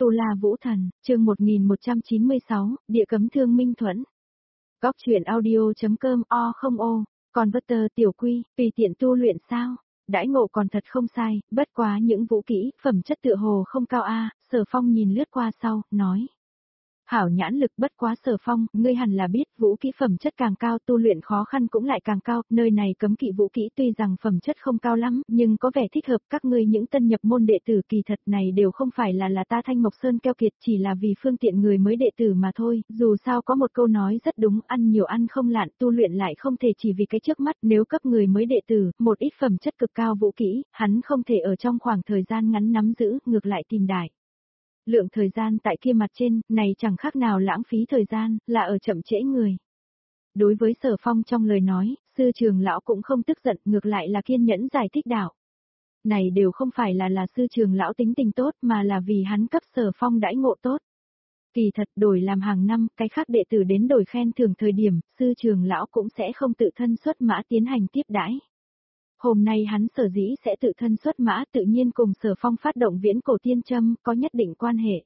Tu La Vũ Thần, chương 1196, Địa Cấm Thương Minh Thuẫn. Góc truyện audio.com không ô, còn Butter tiểu quy, tùy tiện tu luyện sao? Đãi ngộ còn thật không sai, bất quá những vũ kỹ, phẩm chất tựa hồ không cao a. Sở Phong nhìn lướt qua sau, nói. Hảo nhãn lực, bất quá Sở Phong, ngươi hẳn là biết vũ kỹ phẩm chất càng cao tu luyện khó khăn cũng lại càng cao, nơi này cấm kỵ vũ kỹ tuy rằng phẩm chất không cao lắm, nhưng có vẻ thích hợp các ngươi những tân nhập môn đệ tử, kỳ thật này đều không phải là ta Thanh Mộc Sơn keo kiệt, chỉ là vì phương tiện người mới đệ tử mà thôi, dù sao có một câu nói rất đúng, ăn nhiều ăn không lạn, tu luyện lại không thể chỉ vì cái trước mắt, nếu cấp người mới đệ tử, một ít phẩm chất cực cao vũ kỹ, hắn không thể ở trong khoảng thời gian ngắn nắm giữ, ngược lại tìm đại lượng thời gian tại kia mặt trên, này chẳng khác nào lãng phí thời gian, là ở chậm trễ người. Đối với Sở Phong trong lời nói, sư trường lão cũng không tức giận, ngược lại là kiên nhẫn giải thích đạo. Này đều không phải là sư trường lão tính tình tốt mà là vì hắn cấp Sở Phong đãi ngộ tốt. Kỳ thật đổi làm hàng năm, cái khác đệ tử đến đổi khen thưởng thời điểm, sư trường lão cũng sẽ không tự thân xuất mã tiến hành tiếp đãi. Hôm nay hắn sở dĩ sẽ tự thân xuất mã tự nhiên cùng Sở Phong phát động viễn cổ tiên châm có nhất định quan hệ.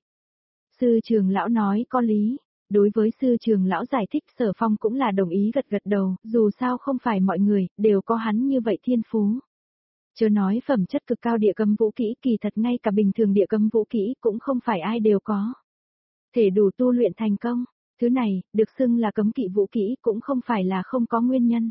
Sư trường lão nói có lý, đối với sư trường lão giải thích Sở Phong cũng là đồng ý gật gật đầu, dù sao không phải mọi người đều có hắn như vậy thiên phú. Chớ nói phẩm chất cực cao địa cấm vũ kỹ, kỳ thật ngay cả bình thường địa cấm vũ kỹ cũng không phải ai đều có. Thể đủ tu luyện thành công, thứ này, được xưng là cấm kỵ vũ kỹ cũng không phải là không có nguyên nhân.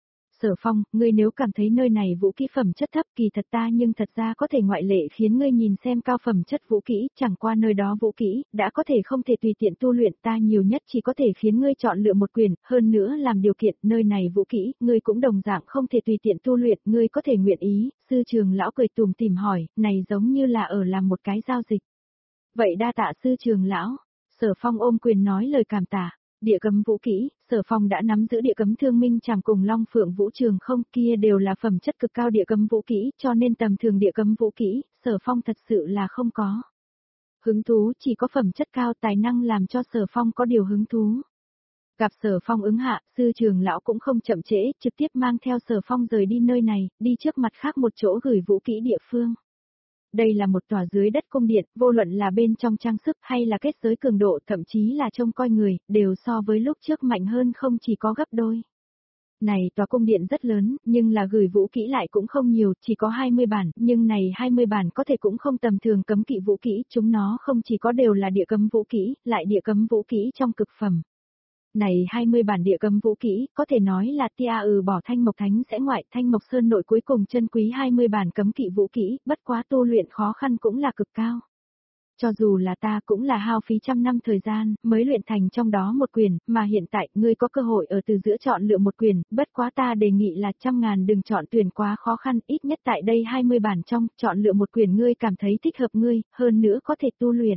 Sở Phong, ngươi nếu cảm thấy nơi này vũ kỹ phẩm chất thấp kỳ thật ta nhưng thật ra có thể ngoại lệ khiến ngươi nhìn xem cao phẩm chất vũ kỹ, chẳng qua nơi đó vũ kỹ, đã có thể không thể tùy tiện tu luyện ta nhiều nhất chỉ có thể khiến ngươi chọn lựa một quyền, hơn nữa làm điều kiện nơi này vũ kỹ, ngươi cũng đồng dạng không thể tùy tiện tu luyện, ngươi có thể nguyện ý, sư trường lão cười tùm tìm hỏi, này giống như là ở làm một cái giao dịch. Vậy đa tạ sư trường lão, Sở Phong ôm quyền nói lời cảm tạ. Địa cấm vũ kỹ, Sở Phong đã nắm giữ địa cấm thương minh chàng cùng Long Phượng Vũ Trường không, kia đều là phẩm chất cực cao địa cấm vũ kỹ, cho nên tầm thường địa cấm vũ kỹ, Sở Phong thật sự là không có. Hứng thú chỉ có phẩm chất cao, tài năng làm cho Sở Phong có điều hứng thú. Gặp Sở Phong ứng hạ, sư trường lão cũng không chậm trễ, trực tiếp mang theo Sở Phong rời đi nơi này, đi trước mặt khác một chỗ gửi vũ kỹ địa phương. Đây là một tòa dưới đất cung điện, vô luận là bên trong trang sức hay là kết giới cường độ, thậm chí là trông coi người, đều so với lúc trước mạnh hơn không chỉ có gấp đôi. Này tòa cung điện rất lớn, nhưng là gửi vũ kỹ lại cũng không nhiều, chỉ có 20 bản, nhưng này 20 bản có thể cũng không tầm thường cấm kỵ vũ kỹ, chúng nó không chỉ có đều là địa cấm vũ kỹ, lại địa cấm vũ kỹ trong cực phẩm. Này 20 bản địa cấm vũ kỹ, có thể nói là bỏ Thanh Mộc Thánh sẽ ngoại Thanh Mộc Sơn nội cuối cùng chân quý 20 bản cấm kỵ vũ kỹ, bất quá tu luyện khó khăn cũng là cực cao. Cho dù là ta cũng là hao phí trăm năm thời gian, mới luyện thành trong đó một quyền, mà hiện tại ngươi có cơ hội ở từ giữa chọn lựa một quyền, bất quá ta đề nghị là 100.000 đừng chọn tuyển quá khó khăn, ít nhất tại đây 20 bản trong, chọn lựa một quyền ngươi cảm thấy thích hợp ngươi, hơn nữa có thể tu luyện.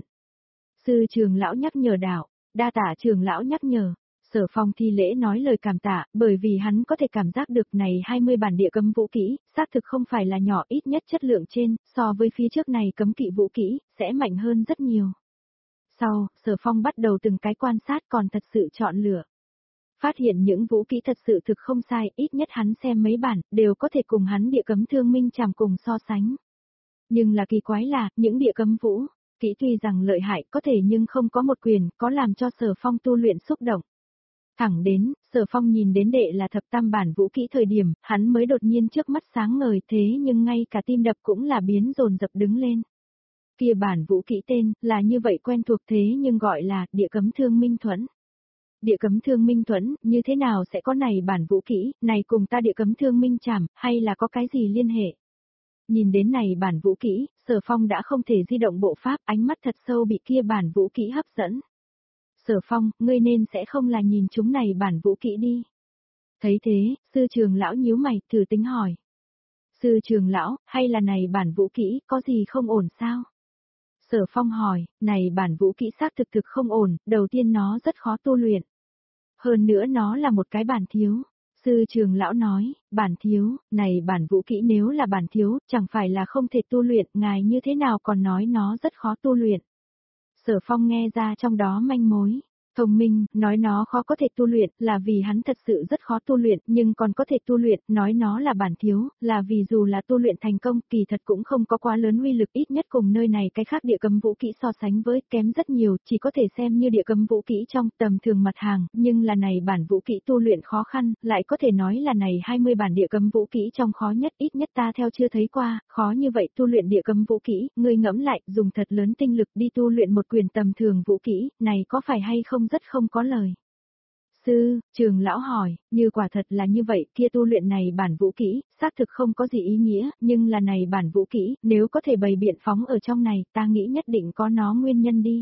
Sư trường lão nhắc nhở đạo, đa tạ trường lão nhắc nhở. Sở Phong thi lễ nói lời cảm tạ, bởi vì hắn có thể cảm giác được này 20 bản địa cấm vũ kỹ, xác thực không phải là nhỏ, ít nhất chất lượng trên, so với phía trước này cấm kỵ vũ kỹ, sẽ mạnh hơn rất nhiều. Sau, Sở Phong bắt đầu từng cái quan sát còn thật sự chọn lựa. Phát hiện những vũ kỹ thật sự thực không sai, ít nhất hắn xem mấy bản, đều có thể cùng hắn địa cấm thương minh chàm cùng so sánh. Nhưng là kỳ quái là, những địa cấm vũ kỹ tuy rằng lợi hại có thể nhưng không có một quyền, có làm cho Sở Phong tu luyện xúc động. Thẳng đến, Sở Phong nhìn đến đệ là thập tam bản vũ kỹ thời điểm, hắn mới đột nhiên trước mắt sáng ngời thế nhưng ngay cả tim đập cũng là biến dồn dập đứng lên. Kia bản vũ kỹ tên, là như vậy quen thuộc thế nhưng gọi là, địa cấm thương minh thuẫn. Địa cấm thương minh thuẫn, như thế nào sẽ có này bản vũ kỹ, này cùng ta địa cấm thương minh chảm, hay là có cái gì liên hệ? Nhìn đến này bản vũ kỹ, Sở Phong đã không thể di động bộ pháp, ánh mắt thật sâu bị kia bản vũ kỹ hấp dẫn. Sở Phong, ngươi nên sẽ không là nhìn chúng này bản vũ kỹ đi. Thấy thế, sư trường lão nhíu mày, thử tính hỏi. Sư trường lão, hay là này bản vũ kỹ, có gì không ổn sao? Sở Phong hỏi, này bản vũ kỹ xác thực không ổn, đầu tiên nó rất khó tu luyện. Hơn nữa nó là một cái bản thiếu. Sư trường lão nói, bản thiếu, này bản vũ kỹ nếu là bản thiếu, chẳng phải là không thể tu luyện, ngài như thế nào còn nói nó rất khó tu luyện. Sở Phong nghe ra trong đó manh mối. Thông minh, nói nó khó có thể tu luyện, là vì hắn thật sự rất khó tu luyện, nhưng còn có thể tu luyện, nói nó là bản thiếu, là vì dù là tu luyện thành công, kỳ thật cũng không có quá lớn uy lực, ít nhất cùng nơi này cái khác địa cấm vũ kỹ so sánh với, kém rất nhiều, chỉ có thể xem như địa cấm vũ kỹ trong tầm thường mặt hàng, nhưng là này bản vũ kỹ tu luyện khó khăn, lại có thể nói là này 20 bản địa cấm vũ kỹ trong khó nhất, ít nhất ta theo chưa thấy qua, khó như vậy tu luyện địa cấm vũ kỹ, ngươi ngẫm lại, dùng thật lớn tinh lực đi tu luyện một quyền tầm thường vũ kỹ, này có phải hay không rất không có lời. Sư, trường lão hỏi, như quả thật là như vậy, kia tu luyện này bản vũ kỹ, xác thực không có gì ý nghĩa, nhưng là này bản vũ kỹ, nếu có thể bày biện phóng ở trong này, ta nghĩ nhất định có nó nguyên nhân đi.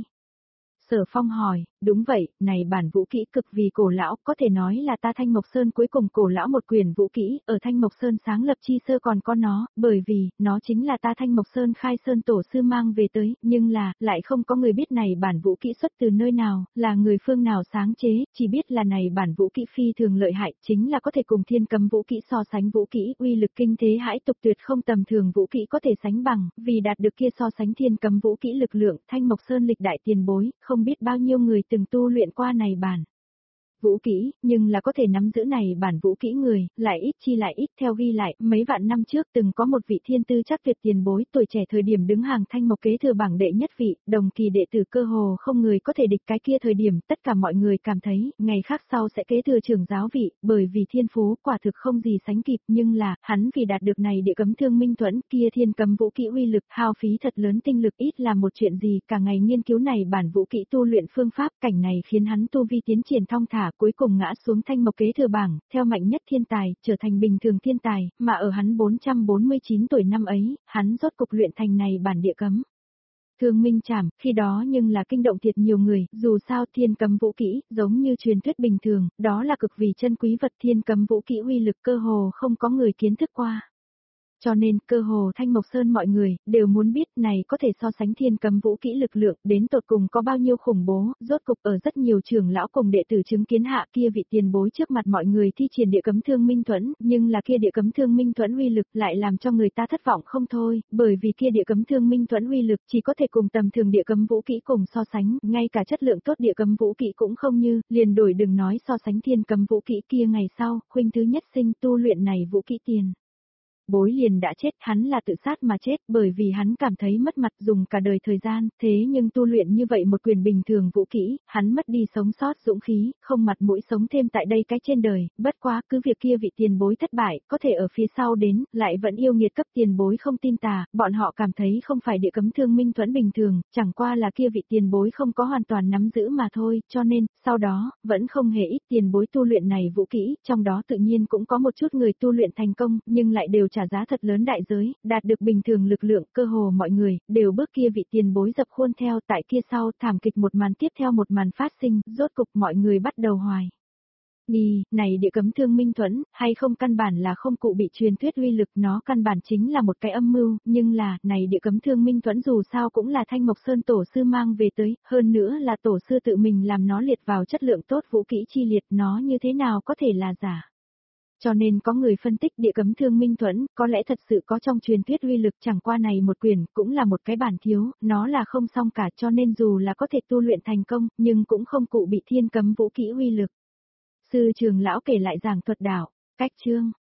Sở Phong hỏi, đúng vậy, này bản vũ kỹ cực vì cổ lão, có thể nói là ta Thanh Mộc Sơn cuối cùng cổ lão một quyền vũ kỹ, ở Thanh Mộc Sơn sáng lập chi sơ còn có nó, bởi vì, nó chính là ta Thanh Mộc Sơn khai sơn tổ sư mang về tới, nhưng là, lại không có người biết này bản vũ kỹ xuất từ nơi nào, là người phương nào sáng chế, chỉ biết là này bản vũ kỹ phi thường lợi hại, chính là có thể cùng thiên cấm vũ kỹ so sánh vũ kỹ, uy lực kinh thế hãi tục tuyệt không tầm thường vũ kỹ có thể sánh bằng, vì đạt được kia so sánh thiên cấm vũ kỹ lực lượng, Thanh Mộc Sơn lịch đại tiền bối, không biết bao nhiêu người từng tu luyện qua này bản vũ kỹ, nhưng là có thể nắm giữ này bản vũ kỹ người, lại ít chi lại ít theo ghi lại, mấy vạn năm trước từng có một vị thiên tư chắc tuyệt tiền bối, tuổi trẻ thời điểm đứng hàng Thanh Mộc kế thừa bảng đệ nhất vị, đồng kỳ đệ tử cơ hồ không người có thể địch cái kia thời điểm, tất cả mọi người cảm thấy, ngày khác sau sẽ kế thừa trưởng giáo vị, bởi vì thiên phú quả thực không gì sánh kịp, nhưng là, hắn vì đạt được này địa cấm thương minh thuẫn, kia thiên cấm vũ kỹ uy lực, hao phí thật lớn tinh lực ít là một chuyện gì, cả ngày nghiên cứu này bản vũ kỹ tu luyện phương pháp, cảnh này khiến hắn tu vi tiến triển thong thả, cuối cùng ngã xuống Thanh Mộc kế thừa bảng, theo mạnh nhất thiên tài, trở thành bình thường thiên tài, mà ở hắn 449 tuổi năm ấy, hắn rốt cục luyện thành này bản địa cấm. Thương minh trảm, khi đó nhưng là kinh động thiệt nhiều người, dù sao thiên cấm vũ kỹ, giống như truyền thuyết bình thường, đó là cực vì chân quý vật thiên cấm vũ kỹ uy lực cơ hồ không có người kiến thức qua. Cho nên, cơ hồ Thanh Mộc Sơn mọi người, đều muốn biết này có thể so sánh thiên cấm vũ kỹ lực lượng, đến tột cùng có bao nhiêu khủng bố, rốt cục ở rất nhiều trưởng lão cùng đệ tử chứng kiến hạ kia vị tiền bối trước mặt mọi người thi triển địa cấm thương minh thuẫn, nhưng là kia địa cấm thương minh thuẫn uy lực lại làm cho người ta thất vọng không thôi, bởi vì kia địa cấm thương minh thuẫn uy lực chỉ có thể cùng tầm thường địa cấm vũ kỹ cùng so sánh, ngay cả chất lượng tốt địa cấm vũ kỹ cũng không như, liền đổi đừng nói so sánh thiên cấm vũ kỹ kia ngày sau, khuynh thứ nhất sinh tu luyện này vũ kỹ tiền bối liền đã chết, hắn là tự sát mà chết, bởi vì hắn cảm thấy mất mặt dùng cả đời thời gian, thế nhưng tu luyện như vậy một quyền bình thường vũ kỹ, hắn mất đi sống sót dũng khí, không mặt mũi sống thêm tại đây cái trên đời, bất quá cứ việc kia vị tiền bối thất bại, có thể ở phía sau đến, lại vẫn yêu nghiệt cấp tiền bối không tin tà, bọn họ cảm thấy không phải địa cấm thương minh thuẫn bình thường, chẳng qua là kia vị tiền bối không có hoàn toàn nắm giữ mà thôi, cho nên, sau đó, vẫn không hề ít tiền bối tu luyện này vũ kỹ, trong đó tự nhiên cũng có một chút người tu luyện thành công, nhưng lại đều trả giá thật lớn đại giới, đạt được bình thường lực lượng, cơ hồ mọi người, đều bước kia vị tiền bối dập khuôn theo, tại kia sau, thảm kịch một màn tiếp theo một màn phát sinh, rốt cục mọi người bắt đầu hoài. Này địa cấm thương minh thuẫn, hay không căn bản là không cụ bị truyền thuyết uy lực, nó căn bản chính là một cái âm mưu, nhưng là, này địa cấm thương minh thuẫn dù sao cũng là Thanh Mộc Sơn tổ sư mang về tới, hơn nữa là tổ sư tự mình làm nó liệt vào chất lượng tốt vũ kỹ chi liệt, nó như thế nào có thể là giả. Cho nên có người phân tích địa cấm thương minh thuẫn, có lẽ thật sự có trong truyền thuyết uy lực chẳng qua này một quyền, cũng là một cái bản thiếu, nó là không xong cả cho nên dù là có thể tu luyện thành công, nhưng cũng không cụ bị thiên cấm vũ kỹ uy lực. Sư trường lão kể lại giảng thuật đạo, cách chương.